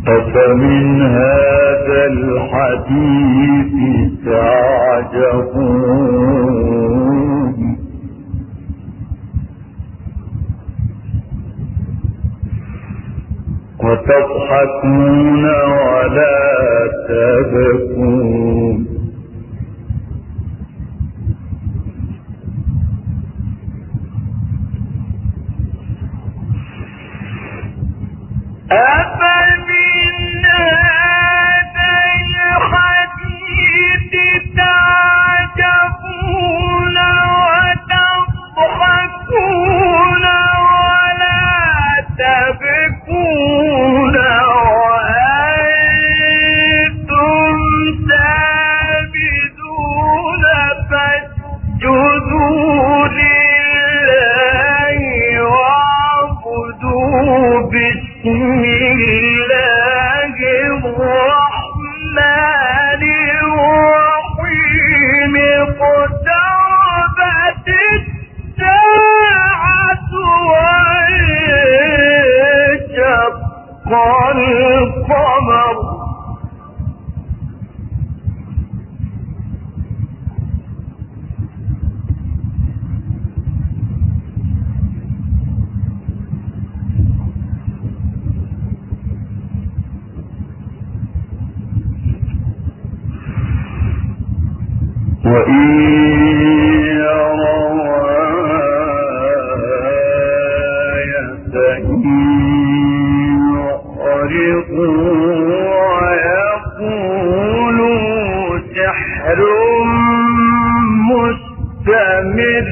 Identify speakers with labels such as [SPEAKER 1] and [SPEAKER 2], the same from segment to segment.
[SPEAKER 1] أفمن هذا الحديث تعجبون وتضحكون ولا تبكون أفمن هذا الحديث تعجبون وتضحكون ولا تبكون وأنتم سامدون فاسجدوا لله واعبدوا بسم الله الرحمن الرحيم اقتربت الساعة وانشق القمر وإن يروا آية يعرضوا ويقولوا سحر مستمر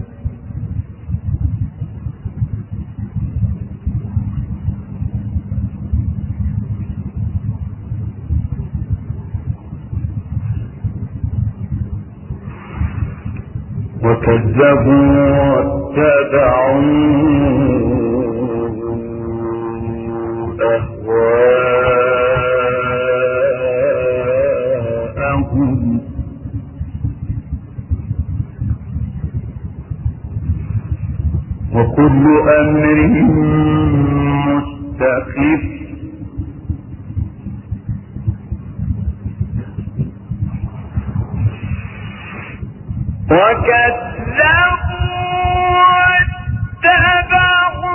[SPEAKER 1] وكذبوا واتبعوا أهواءهم وكل أمر مستخف وكذبوا واتبعوا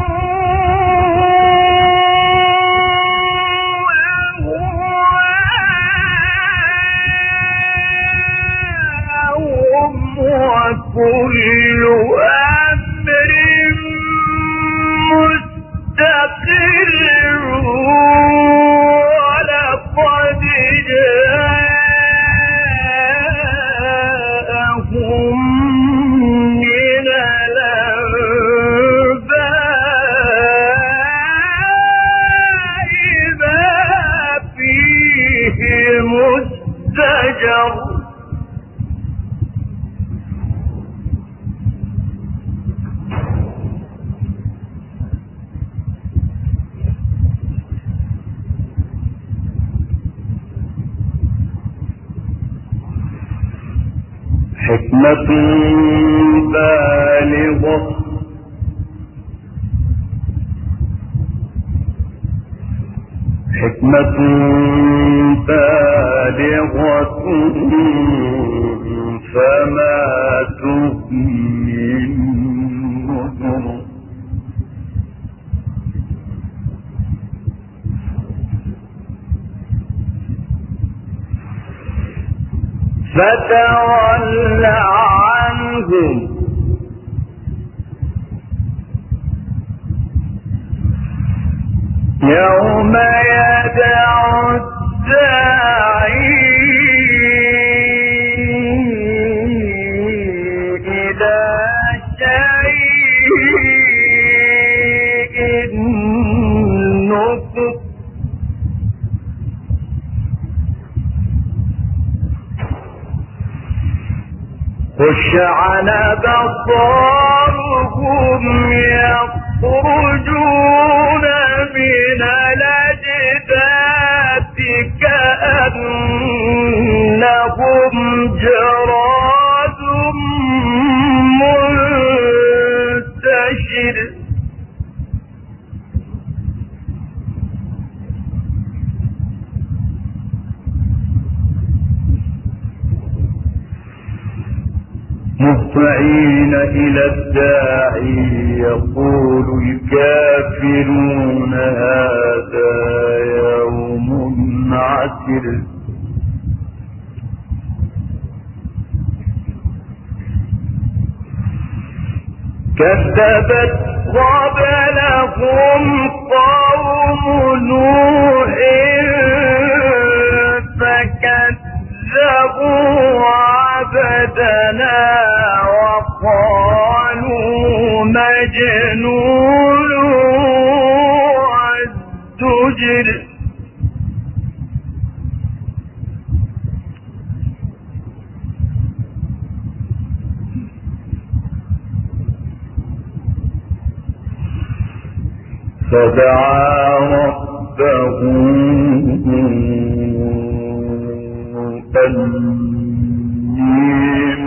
[SPEAKER 1] أهواءهم وكل أمر مستقر ولقد جاءهم من الأنباء ما فيه مزدجر حكمة بالغة فما تغني النذر فتول عنهم يوم يدعو الداعي إلى شيء نكر خشعن أبصارهم يخرجون من الأجداث كأنهم جراد منتشر مهطعين إلى الداعي يقول الكافرون هذا يوم عسر كذبت قبلهم قوم نوح فكذبوا عبدنا وقالوا مجنون وازدجر فدعا ربه أني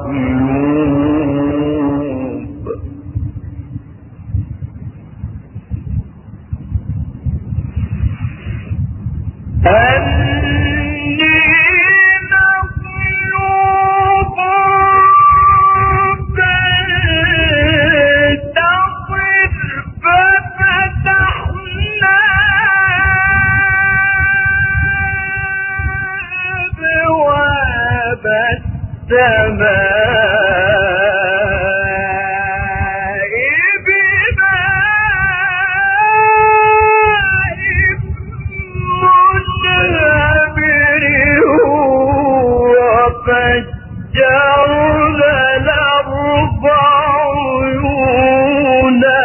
[SPEAKER 1] مغلوب السماء بماء منهمر وفجرنا الأرض عيونا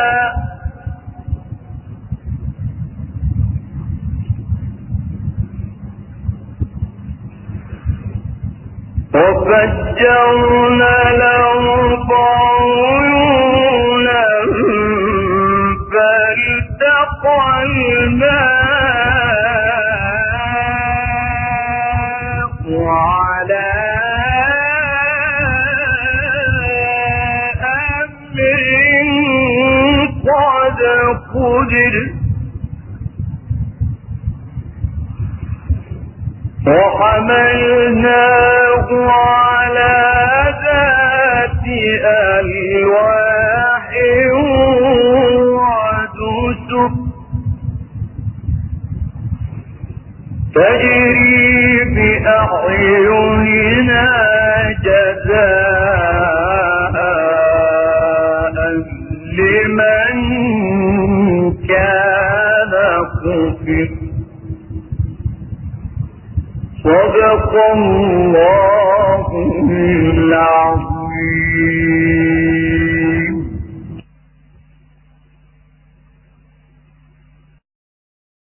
[SPEAKER 1] فالتقى الماء على أمر قد قدر وحملناه على ذات ألواح ودسر تجري بأعيننا جزاء لمن كان كفر صدق الله العظيم